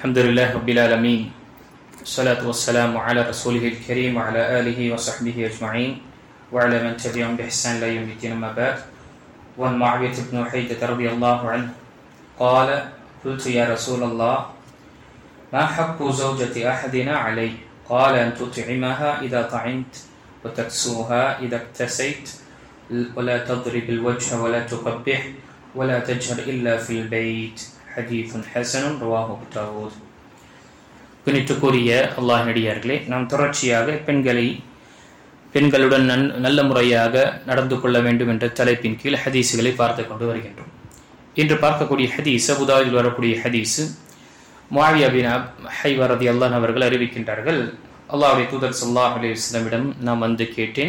الحمد لله رب العالمين والصلاة والسلام على رسوله الكريم وعلى آله وصحبه أجمعين وعلى من تبعهم بإحسان إلى يوم الدين أما بعد. وعن معاوية بن حيدة رضي الله عنه قال قلت يا رسول الله ما حق زوجة أحدنا عليه؟ قال أن تطعمها إذا طعمت وتكسوها إذا اكتسيت ولا تضرب الوجه ولا تقبح ولا تجهر إلا في البيت. حديث حسن رواه أبو داود. பின்னிட்டுக்குரிய அல்லாஹ்வின் அடியார்களே, நாம் தொடர்ச்சியாக பெண்களுடன் நல்ல முறையாக நடந்து கொள்ள வேண்டும் என்ற தலைப்பின் கீழ் ஹதீஸுகளை பார்த்து கொண்டு வருகின்றோம். இன்று பார்க்கக்கூடிய ஹதீஸ் அபூ தாவூதில் வரக்கூடிய ஹதீஸ். முஆவியா பின் ஹைவா ரலியல்லாஹு அன்ஹு அவர்கள் அறிவிக்கின்றார்கள், அல்லாஹ்வுடைய தூதர் ஸல்லல்லாஹு அலைஹி வஸல்லம் நான் வந்து கேட்டேன்,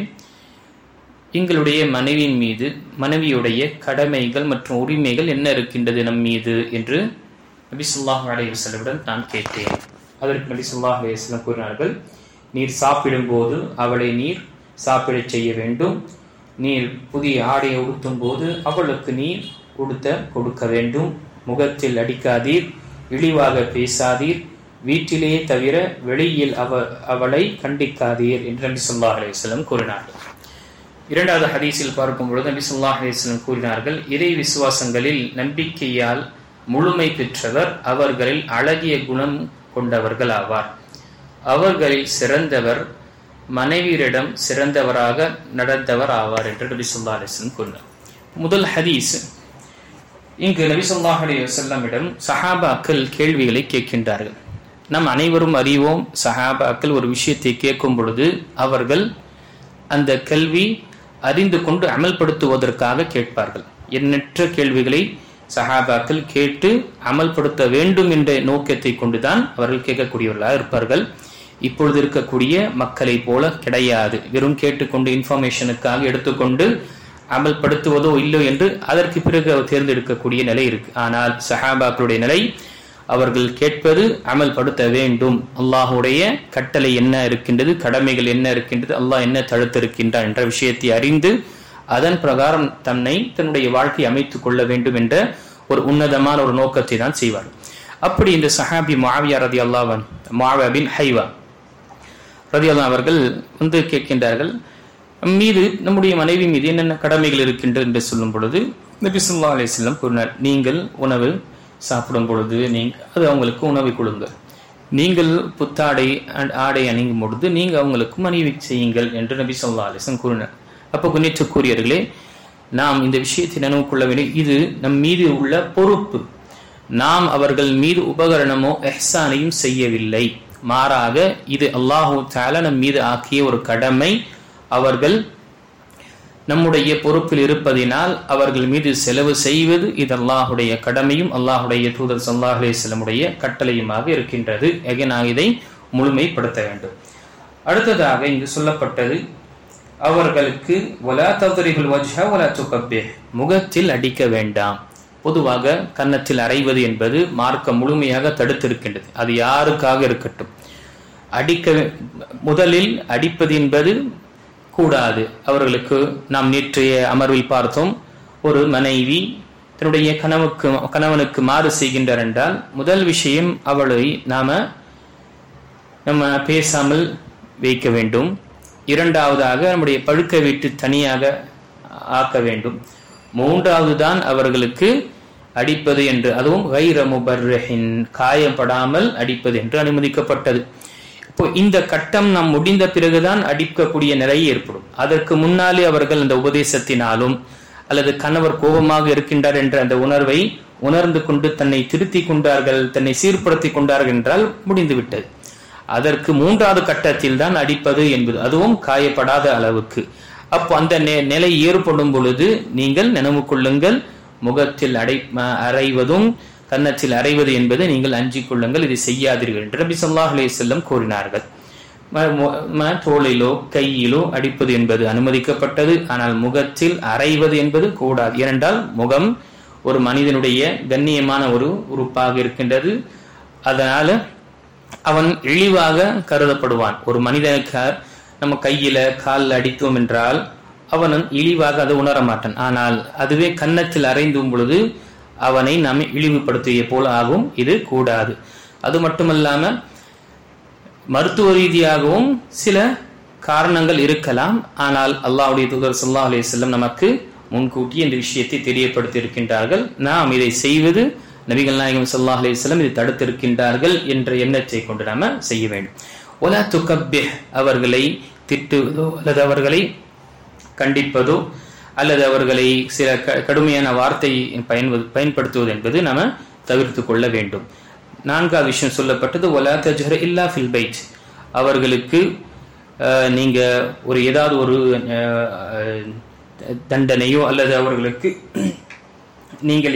எங்களுடைய மனைவியின் மீது மனைவியுடைய கடமைகள் மற்றும் உரிமைகள் என்ன இருக்கின்றது நம் மீது என்று நபி ஸல்லல்லாஹு அலைஹி வஸல்லம் நான் கேட்டேன். அதற்கு நபி ஸல்லல்லாஹு அலைஹி வஸல்லம் கூறினார்கள், நீர் சாப்பிடும்போது அவளை நீர் சாப்பிடச் செய்ய வேண்டும். நீர் புதிய ஆடையை உடுத்தும் போது அவளுக்கு நீர் உடுத்த கொடுக்க வேண்டும். முகத்தில் அடிக்காதீர், இழிவாக பேசாதீர், வீட்டிலேயே தவிர வெளியில் அவளை கண்டிக்காதீர் என்று நபி ஸல்லல்லாஹு அலைஹி வஸல்லம் கூறினார்கள். இரண்டாவது ஹதீஸில் பார்க்கும் பொழுது நபி ஸல்லல்லாஹு அலைஹி வஸல்லம் கூறினார்கள், இறை விசுவாசங்களில் நம்பிக்கையால் முழுமை பெற்றவர் அவர்களில் அழகிய குணம் கொண்டவர்கள் ஆவார். அவர்களில் சிறந்தவர் மனைவியரிடம் சிறந்தவராக நடந்தவர் ஆவார் என்று நபி ஸல்லல்லாஹு அலைஹி வஸல்லம் கூறினார். முதல் ஹதீஸ், இங்கு நபி ஸல்லல்லாஹு அலைஹி வஸல்லமிடம் சஹாபாக்கள் கேள்விகளை கேட்கின்றார்கள். நாம் அனைவரும் அறிவோம், சஹாபாக்கள் ஒரு விஷயத்தை கேட்கும் பொழுது அவர்கள் அந்த கல்வி அறிந்து கொண்டு அமல்படுத்துவதற்காக கேட்பார்கள். எண்ணற்ற கேள்விகளை சஹாபாக்கள் கேட்டு அமல்படுத்த வேண்டும் என்ற நோக்கத்தை கொண்டுதான் அவர்கள் கேட்கக்கூடியவர்களாக இருப்பார்கள். இப்பொழுது இருக்கக்கூடிய மக்களை போல கிடையாது. வெறும் கேட்டுக்கொண்டு இன்ஃபர்மேஷனுக்காக எடுத்துக்கொண்டு அமல்படுத்துவதோ இல்லோ என்று அதற்கு பிறகு தேர்ந்தெடுக்கக்கூடிய நிலை இருக்கு. ஆனால் சஹாபாக்களுடைய நிலை, அவர்கள் கேட்பது அமல்படுத்த வேண்டும். அல்லாஹுடைய கட்டளை என்ன இருக்கின்றது, கடமைகள் என்ன இருக்கின்றது, அல்லாஹ் என்ன தடுத்திருக்கின்றான் என்ற விஷயத்தை அறிந்து அதன் பிரகாரம் தன்னுடைய வாழ்க்கையை அமைத்துக் கொள்ள வேண்டும் என்ற ஒரு உன்னதமான ஒரு நோக்கத்தை தான் செய்வார்கள். அப்படி இந்த சஹாபி முஆவியா ரலியல்லாஹு அன்ஹு, முஆவியா பின் ஹைவா ரலியல்லாஹு அவர்கள் வந்து கேட்கின்றார்கள், மீது நம்முடைய மனைவி மீது என்னென்ன கடமைகள் இருக்கின்றது என்று சொல்லும் பொழுது நபி ஸல்லல்லாஹு அலைஹி வஸல்லம் கூறினார், நீங்கள் உணவு சாப்பிடும் பொழுது அது அவங்களுக்கு உணவை கொடுங்க. நீங்கள் புத்தாடை ஆடை அணியும் பொழுது நீங்க அவங்களுக்கு மனைவி செய்யுங்கள் என்று நபி ஸல்லல்லாஹு அலைஹி வஸல்லம் கூறினார். அப்போ கண்ணியத்திற்குரியவர்களே, நாம் இந்த விஷயத்தை நினைவு கொள்ள வேண்டும். இது நம் மீது உள்ள பொறுப்பு. நாம் அவர்கள் மீது உபகரணமோ இஹ்சானையும் செய்யவில்லை. மாறாக இது அல்லாஹு தஆலா நம் மீது ஆக்கிய ஒரு கடமை. அவர்கள் நம்முடைய பொறுப்பில் இருப்பதினால் அவர்கள் மீது செலவு செய்வது இது அல்லாஹுடைய கடமையும் அல்லாஹுடைய தூதர் ஸல்லல்லாஹு அலைஹி வஸல்லமுடைய கட்டளையுமாக இருக்கின்றது. நாம் இதை முழுமைப்படுத்த வேண்டும். அடுத்ததாக இங்கு சொல்லப்பட்டது, அவர்களுக்கு வலா தத்ரிபுல் வஜ்ஹ வலா துகப்பிஹ், முகத்தில் அடிக்க வேண்டாம். பொதுவாக கன்னத்தில் அறைவது என்பது மார்க்கம் முழுமையாக தடுத்திருக்கின்றது. அது யாருக்காக இருக்கட்டும், முதலில் அடிப்பது என்பது கூடாது. அவர்களுக்கு நாம் நேற்றைய அமர்வில் பார்த்தோம், ஒரு மனைவி தன்னுடைய கணவனுக்கு மாறு செய்கின்றார் என்றால் முதல் விஷயம் அவளை நம்ம பேசாமல் வைக்க வேண்டும். இரண்டாவதாக நம்முடைய படுக்கை வீட்டு தனியாக ஆக்க வேண்டும். மூன்றாவது தான் அவர்களுக்கு அடிப்பது என்று, அதுவும் கைர முபர்ரிஹின், காயப்படாமல் அடிப்பது என்று அனுமதிக்கப்பட்டது. இப்போ இந்த கட்டம் நாம் முடிந்த பிறகுதான் அடிக்கக்கூடிய நிலை ஏற்படும். அதற்கு முன்னாலே அவர்கள் அந்த உபதேசத்தினாலும் அல்லது கணவர் கோபமாக இருக்கின்றார் என்ற அந்த உணர்வை உணர்ந்து கொண்டு தன்னை திருத்தி கொண்டார்கள், தன்னை சீர்படுத்தி கொண்டார்கள் என்றால் முடிந்துவிட்டது. அதற்கு மூன்றாவது கட்டத்தில் தான் அடிப்பது என்பது, அதுவும் காயப்படாத அளவுக்கு. அப்போ அந்த நிலை ஏற்படும் பொழுது நீங்கள் நினைவு கொள்ளுங்கள், முகத்தில் அறைவதும் கன்னத்தில் அறைவது என்பது நீங்கள் அஞ்சிக் கொள்ளுங்கள், இதை செய்யாதீர்கள் என்று நபி ஸல்லல்லாஹு அலைஹி வஸல்லம் கூறினார்கள். தோளிலோ கையிலோ அடிப்பது என்பது அனுமதிக்கப்பட்டது. ஆனால் முகத்தில் அறைவது என்பது கூடாது. ஏனென்றால் முகம் ஒரு மனிதனுடைய கண்ணியமான ஒரு உறுப்பாக இருக்கின்றது. அதனால அவன் இழிவாக கருதப்படுவான். ஒரு மனிதனுக்கு நம்ம கையில காலில் அடித்தோம் என்றால் அவன் இழிவாக அதை உணர மாட்டான். ஆனால் அதுவே கன்னத்தில் அறைந்தும் பொழுது அவனை நாம் இழிவுபடுத்திய போல ஆகும். இது கூடாது. அது மட்டுமல்லாம மருத்துவ ரீதியாகவும் சில காரணங்கள் இருக்கலாம். ஆனால் அல்லாஹ்வுடைய தூதர் ஸல்லல்லாஹு அலைஹி வஸல்லம் நமக்கு முன்கூட்டி இந்த விஷயத்தை தெரியப்படுத்தி இருக்கின்றார்கள். நாம் இதை செய்வது நபிகள் நாயகம் ஸல்லல்லாஹு அலைஹி வஸல்லம் இதை தடுத்திருக்கின்றார்கள் என்ற எண்ணத்தை கொண்டு நாம செய்ய வேண்டும். ஒலா துகப்பிஹ், அவர்களை திட்டுவதோ அல்லது அவர்களை கண்டிப்பதோ அல்லது அவர்களை சில கடுமையான வார்த்தை பயன்படுத்துவது என்பது நாம தவிர்த்து கொள்ள வேண்டும். நான்காவது விஷயம் சொல்லப்பட்டது ஒலா தஜ்ஹர் இல்லா ஃபில் பைத், அவர்களுக்கு நீங்க ஒரு ஏதாவது ஒரு தண்டனையோ அல்லது அவர்களுக்கு நீங்கள்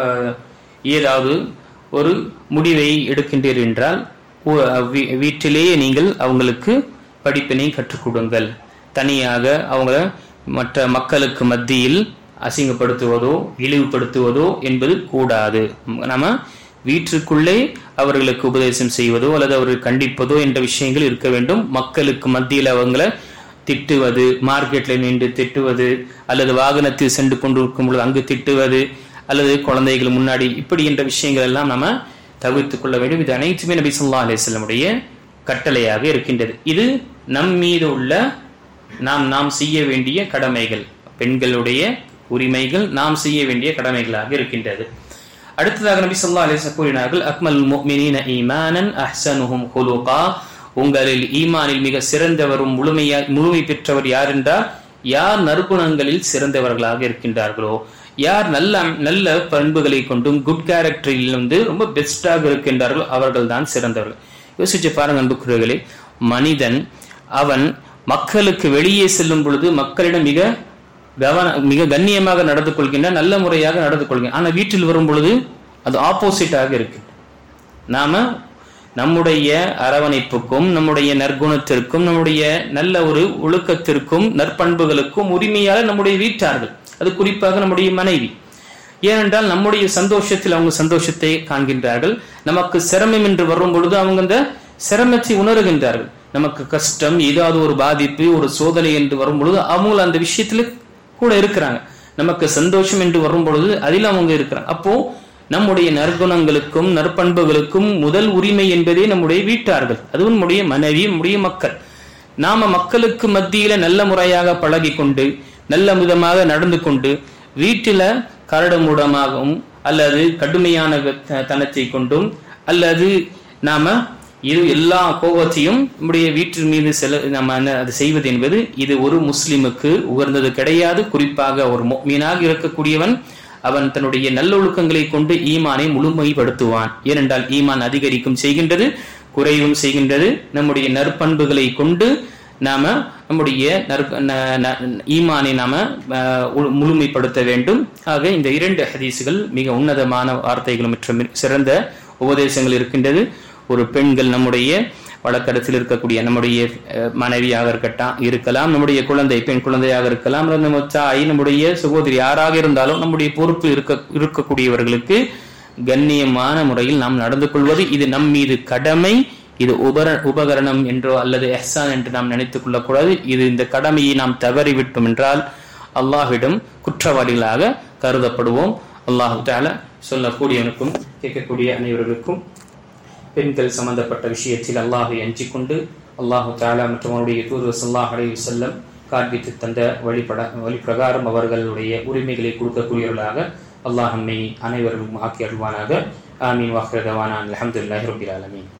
ஏதாவது ஒரு முடிவை எடுக்கின்றீர்கள் என்றால் வீட்டிலேயே நீங்கள் அவங்களுக்கு படிப்பினை கற்றுக் கொடுங்கள். தனியாக அவங்கள மற்ற மக்களுக்கு மத்தியில் அசிங்கப்படுத்துவதோ இழிவுபடுத்துவதோ என்பது கூடாது. நம்ம வீட்டிற்குள்ளே அவர்களுக்கு உபதேசம் செய்வதோ அல்லது அவர்கள் கண்டிப்பதோ என்ற விஷயங்கள் இருக்க வேண்டும். மக்களுக்கு மத்தியில் அவங்கள திட்டுவது, மார்க்கெட்ல நின்று திட்டுவது, அல்லது வாகனத்தில் சென்று கொண்டிருக்கும் பொழுது அங்கு திட்டுவது, அல்லது குழந்தைகள் முன்னாடி, இப்படி என்ற விஷயங்கள் எல்லாம் நம்ம தவிர்த்துக் கொள்ள வேண்டும். இது அனைத்துமே நபி ஸல்லல்லாஹு அலைஹி வஸல்லமுடைய கட்டளையாக இருக்கின்றது. இது நம் மீது உள்ள நாம் செய்ய வேண்டிய கடமைகள், பெண்களுடைய உரிமைகள், நாம் செய்ய வேண்டிய கடமைகளாக இருக்கின்றது. அடுத்ததாக நபி ஸல்லல்லாஹு அலைஹி வஸல்லம் கூறினார்கள், அக்மல் முஃமினீன ஈமானன் அஹ்ஸனுஹும் குலுகா, உங்களில் ஈமானில் மிக சிறந்தவரும் முழுமை பெற்றவர் யார் என்றால் யார் நற்குணங்களில் சிறந்தவர்களாக இருக்கின்றார்களோ, யார் நல்ல பண்புகளை கொண்டும் குட் கேரக்டரில் ரொம்ப பெஸ்டாக இருக்கின்றார்களோ அவர்கள் தான் சிறந்தவர்கள். யோசிச்சு பாருங்க அன்புக்குரியவர்களே, மனிதன் அவன் மக்களுக்கு வெளியே செல்லும் பொழுது மக்களிடம் மிக கண்ணியமாக நடந்து கொள்கின்ற, நல்ல முறையாக நடந்து கொள்கின்ற. ஆனா வீட்டில் வரும் பொழுது அது ஆப்போசிட்டாக இருக்கு. நாம நம்முடைய அரவணைப்புக்கும் நம்முடைய நற்குணத்திற்கும் நம்முடைய நல்ல ஒரு ஒழுக்கத்திற்கும் நற்பண்புகளுக்கும் உரிமையாளர் நம்முடைய வீட்டார்கள், அது குறிப்பாக நம்முடைய மனைவி. ஏனென்றால் நம்முடைய சந்தோஷத்தில் அவங்க சந்தோஷத்தை காண்கின்றார்கள். நமக்கு சிரமம் என்று வரும் பொழுது அவங்க அந்த சிரமத்தை உணர்கின்றார்கள். நமக்கு கஷ்டம், ஏதாவது ஒரு பாதிப்பு, ஒரு சோதனை என்று வரும் பொழுது அவங்க அந்த விஷயத்துல கூட இருக்கிறாங்க. நமக்கு சந்தோஷம் என்று வரும் பொழுது அதில் அவங்க இருக்கிறாங்க. அப்போ நம்முடைய நற்குணங்களுக்கும் நற்பண்புகளுக்கும் முதல் உரிமை என்பதே நம்முடைய வீட்டார்கள், அதுவும் நம்முடைய மனைவி, நம்முடைய மக்கள். நாம மக்களுக்கு மத்தியில நல்ல முறையாக பழகி கொண்டு நல்ல விதமாக நடந்து கொண்டு வீட்டில கரடுமுரடாகவும் அல்லது கடுமையான தனத்தை கொண்டும் அல்லது நாம இது எல்லா கோபத்தையும் நம்முடைய வீட்டின் மீது நம்ம அது செய்வது என்பது இது ஒரு முஸ்லிமுக்கு உகந்தது கிடையாது. குறிப்பாக ஒரு முஃமினாக இருக்கக்கூடியவன் அவன் தன்னுடைய நல்லொழுக்கங்களை கொண்டு ஈமானை முழுமைப்படுத்துவான். ஏனென்றால் ஈமான் அதிகரிக்கும் செய்கின்றது, குறைவும் செய்கின்றது. நம்முடைய நற்பண்புகளை கொண்டு நாம நம்முடைய ஈமானை நாம முழுமைப்படுத்த வேண்டும். ஆக இந்த இரண்டு ஹதீசுகள் மிக உன்னதமான வார்த்தைகள் மற்றும் சிறந்த உபதேசங்கள் இருக்கின்றது. ஒரு பெண்கள் நம்முடைய வழக்கத்தில் இருக்கக்கூடிய நம்முடைய மனைவியாக இருக்கலாம், நம்முடைய குழந்தை பெண் குழந்தையாக இருக்கலாம், நம்ம தாய், நம்முடைய சகோதரி, யாராக இருந்தாலும் நம்முடைய பொறுப்பு இருக்கக்கூடியவர்களுக்கு கண்ணியமான முறையில் நாம் நடந்து கொள்வது இது நம் மீது கடமை. இது உபகரணம் என்றோ அல்லது எஹ்சான் என்று நாம் நினைத்துக் கொள்ளக்கூடாது. இது இந்த கடமையை நாம் தவறிவிட்டோம் என்றால் அல்லாஹ்விடம் குற்றவாளிகளாக கருதப்படுவோம். அல்லாஹ் தஆலா சொல்லக்கூடியவனுக்கும் கேட்கக்கூடிய அனைவர்களுக்கும் பெண்கள் சம்பந்தப்பட்ட விஷயத்தில் அல்லாஹை அஞ்சிக் கொண்டு அல்லாஹ் தஆலா மற்றும் அவருடைய தூதர் ஸல்லல்லாஹு அலைஹி வஸல்லம் காண்பித்து தந்த வழி பிரகாரம் அவர்களுடைய உரிமைகளை கொடுக்கக்கூடியவர்களாக அல்லாஹ் நம்மை அனைவரும் ஆக்கி அருள்வானாக. ஆமீன். வாஹிரு தவானா அல்ஹம்துலில்லாஹி ரப்பில் ஆலமீன்.